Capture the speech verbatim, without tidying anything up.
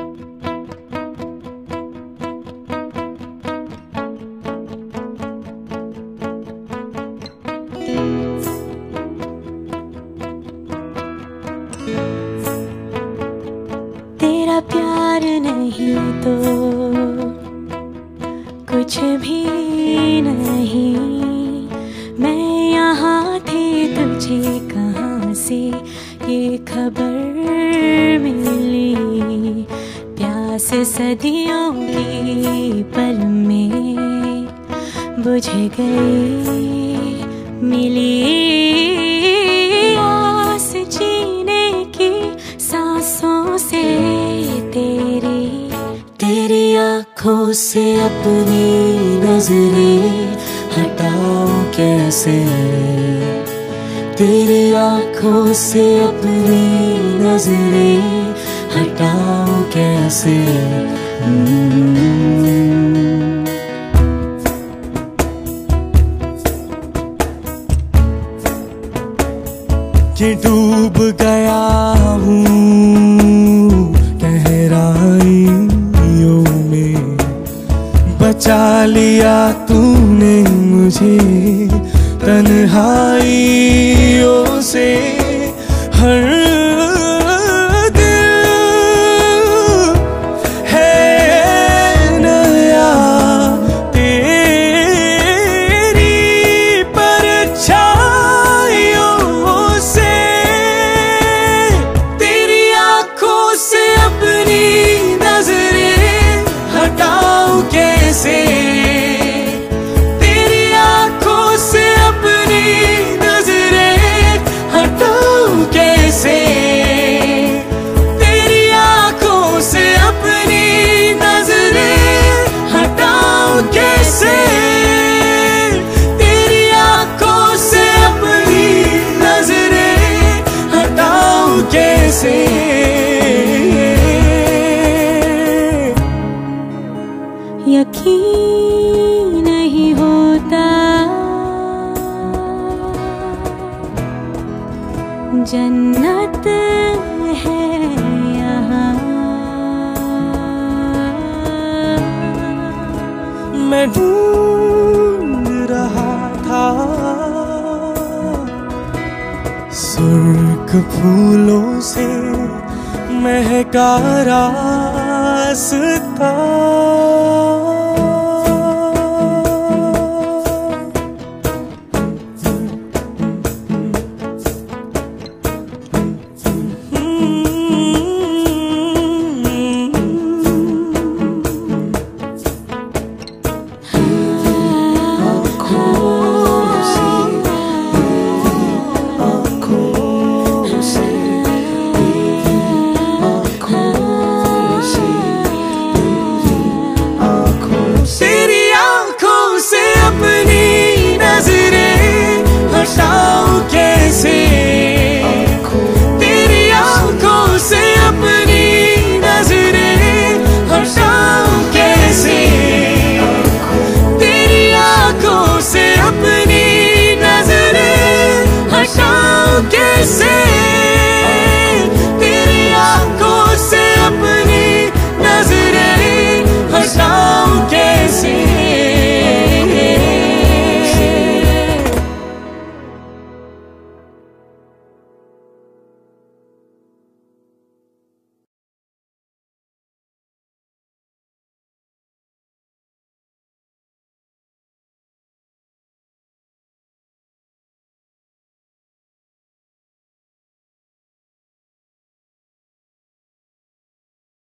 तेरा प्यार नहीं तो कुछ भी नहीं। मैं यहाँ थी, तुझे कहाँ से ये खबर मिली। प्यास सदियों की पल में बुझ गई, मिली आस जीने की सांसों से तेरी। तेरी आँखों से अपनी नजरें हटाऊं कैसे, तेरी आँखों से अपनी नजरें हटाऊं कैसे। कि डूब गया हूँ गहराइयों में, बचा लिया तूने मुझे तन्हाइयों से। हर दिल है नया तेरी परछाइयों से। तेरी आँखों से अपनी नजरें हटाऊं कैसे, तेरी आँखों से अपनी नजरें हटाऊं कैसे। तेरी आँखों से अपनी नजरें हटाऊं कैसे। तेरी आँखों से अपनी नजरें हटाऊं कैसे। यकीन नहीं होता जन्नत है यहाँ। मैं ढूंढ रहा था सुर्ख फूलों से महका रास्ता।